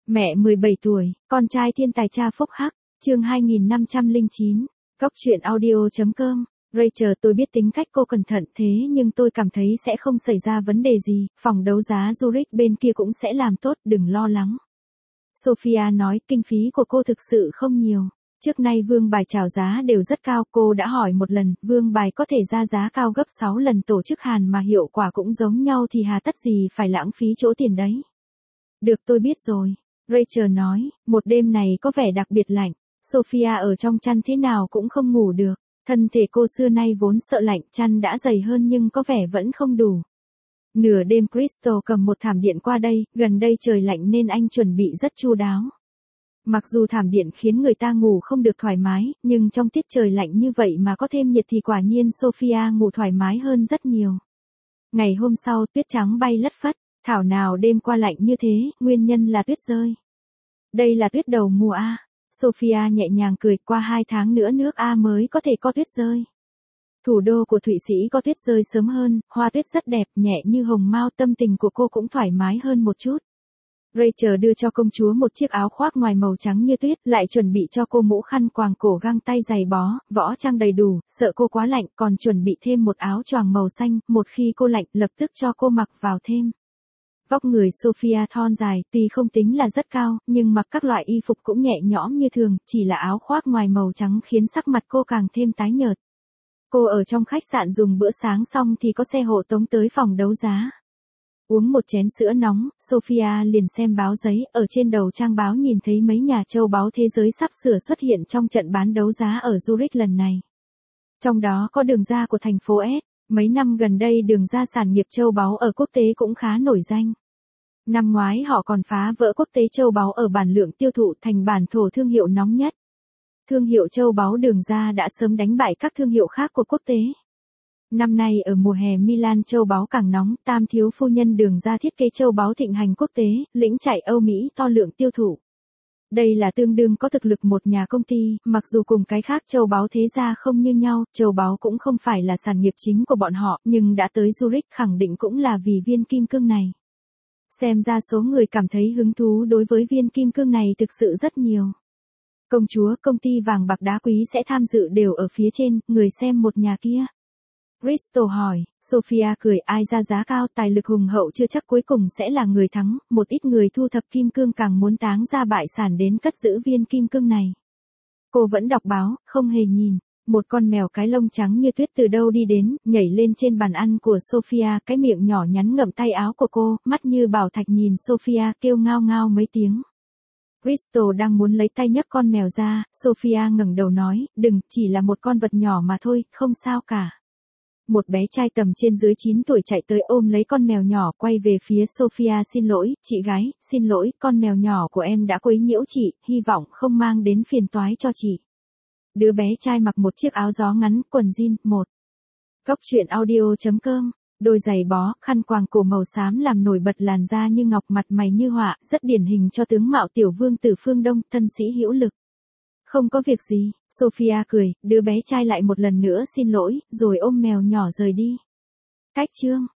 Mẹ 17 tuổi, con trai thiên tài cha phúc hắc, chương 2509, góc truyện audio.com. Rachel, tôi biết tính cách cô cẩn thận thế nhưng tôi cảm thấy sẽ không xảy ra vấn đề gì, phòng đấu giá Zurich bên kia cũng sẽ làm tốt, đừng lo lắng. Sophia nói, kinh phí của cô thực sự không nhiều. Trước nay vương bài chào giá đều rất cao, cô đã hỏi một lần, vương bài có thể ra giá cao gấp 6 lần tổ chức Hàn mà hiệu quả cũng giống nhau thì hà tất gì phải lãng phí chỗ tiền đấy. Được, tôi biết rồi. Rachel nói, một đêm này có vẻ đặc biệt lạnh. Sophia ở trong chăn thế nào cũng không ngủ được. Thân thể cô xưa nay vốn sợ lạnh, chăn đã dày hơn nhưng có vẻ vẫn không đủ. Nửa đêm Crystal cầm một thảm điện qua đây, gần đây trời lạnh nên anh chuẩn bị rất chu đáo. Mặc dù thảm điện khiến người ta ngủ không được thoải mái, nhưng trong tiết trời lạnh như vậy mà có thêm nhiệt thì quả nhiên Sophia ngủ thoải mái hơn rất nhiều. Ngày hôm sau tuyết trắng bay lất phất, thảo nào đêm qua lạnh như thế, nguyên nhân là tuyết rơi. Đây là tuyết đầu mùa A. Sophia nhẹ nhàng cười, qua 2 tháng nữa nước A mới có thể có tuyết rơi. Thủ đô của Thụy Sĩ có tuyết rơi sớm hơn, hoa tuyết rất đẹp, nhẹ như hồng mao, tâm tình của cô cũng thoải mái hơn một chút. Rachel đưa cho công chúa một chiếc áo khoác ngoài màu trắng như tuyết, lại chuẩn bị cho cô mũ khăn quàng cổ, găng tay, giày bó, võ trang đầy đủ, sợ cô quá lạnh, còn chuẩn bị thêm một áo choàng màu xanh, một khi cô lạnh, lập tức cho cô mặc vào thêm. Vóc người Sophia thon dài, tuy không tính là rất cao, nhưng mặc các loại y phục cũng nhẹ nhõm như thường, chỉ là áo khoác ngoài màu trắng khiến sắc mặt cô càng thêm tái nhợt. Cô ở trong khách sạn dùng bữa sáng xong thì có xe hộ tống tới phòng đấu giá. Uống một chén sữa nóng, Sophia liền xem báo giấy, ở trên đầu trang báo nhìn thấy mấy nhà châu báu thế giới sắp sửa xuất hiện trong trận bán đấu giá ở Zurich lần này. Trong đó có đường ra của thành phố S. Mấy năm gần đây đường ra sản nghiệp châu báu ở quốc tế cũng khá nổi danh. Năm ngoái họ còn phá vỡ quốc tế châu báu ở bản lượng tiêu thụ thành bản thổ thương hiệu nóng nhất. Thương hiệu châu báu đường ra đã sớm đánh bại các thương hiệu khác của quốc tế. Năm nay ở mùa hè Milan châu báu càng nóng, tam thiếu phu nhân đường ra thiết kế châu báu thịnh hành quốc tế, lĩnh chạy Âu Mỹ to lượng tiêu thụ. Đây là tương đương có thực lực một nhà công ty, mặc dù cùng cái khác châu báu thế gia không như nhau, châu báu cũng không phải là sản nghiệp chính của bọn họ, nhưng đã tới Zurich khẳng định cũng là vì viên kim cương này. Xem ra số người cảm thấy hứng thú đối với viên kim cương này thực sự rất nhiều. Công chúa, công ty vàng bạc đá quý sẽ tham dự đều ở phía trên, người xem một nhà kia. Crystal hỏi, Sophia cười, ai ra giá cao, tài lực hùng hậu chưa chắc cuối cùng sẽ là người thắng, một ít người thu thập kim cương càng muốn táng ra bại sản đến cất giữ viên kim cương này. Cô vẫn đọc báo, không hề nhìn. Một con mèo cái lông trắng như tuyết từ đâu đi đến, nhảy lên trên bàn ăn của Sophia, cái miệng nhỏ nhắn ngậm tay áo của cô, mắt như bảo thạch nhìn Sophia, kêu ngao ngao mấy tiếng. Crystal đang muốn lấy tay nhấc con mèo ra, Sophia ngẩng đầu nói, đừng, chỉ là một con vật nhỏ mà thôi, không sao cả. Một bé trai tầm trên dưới 9 tuổi chạy tới ôm lấy con mèo nhỏ, quay về phía Sophia, xin lỗi, chị gái, xin lỗi, con mèo nhỏ của em đã quấy nhiễu chị, hy vọng không mang đến phiền toái cho chị. Đứa bé trai mặc một chiếc áo gió ngắn, quần jean, một. Góc truyện audio.com, đôi giày bó, khăn quàng cổ màu xám làm nổi bật làn da như ngọc, mặt mày như họa, rất điển hình cho tướng mạo tiểu vương tử phương Đông, thân sĩ hữu lực. Không có việc gì, Sophia cười, đứa bé trai lại một lần nữa xin lỗi, rồi ôm mèo nhỏ rời đi. Cách chương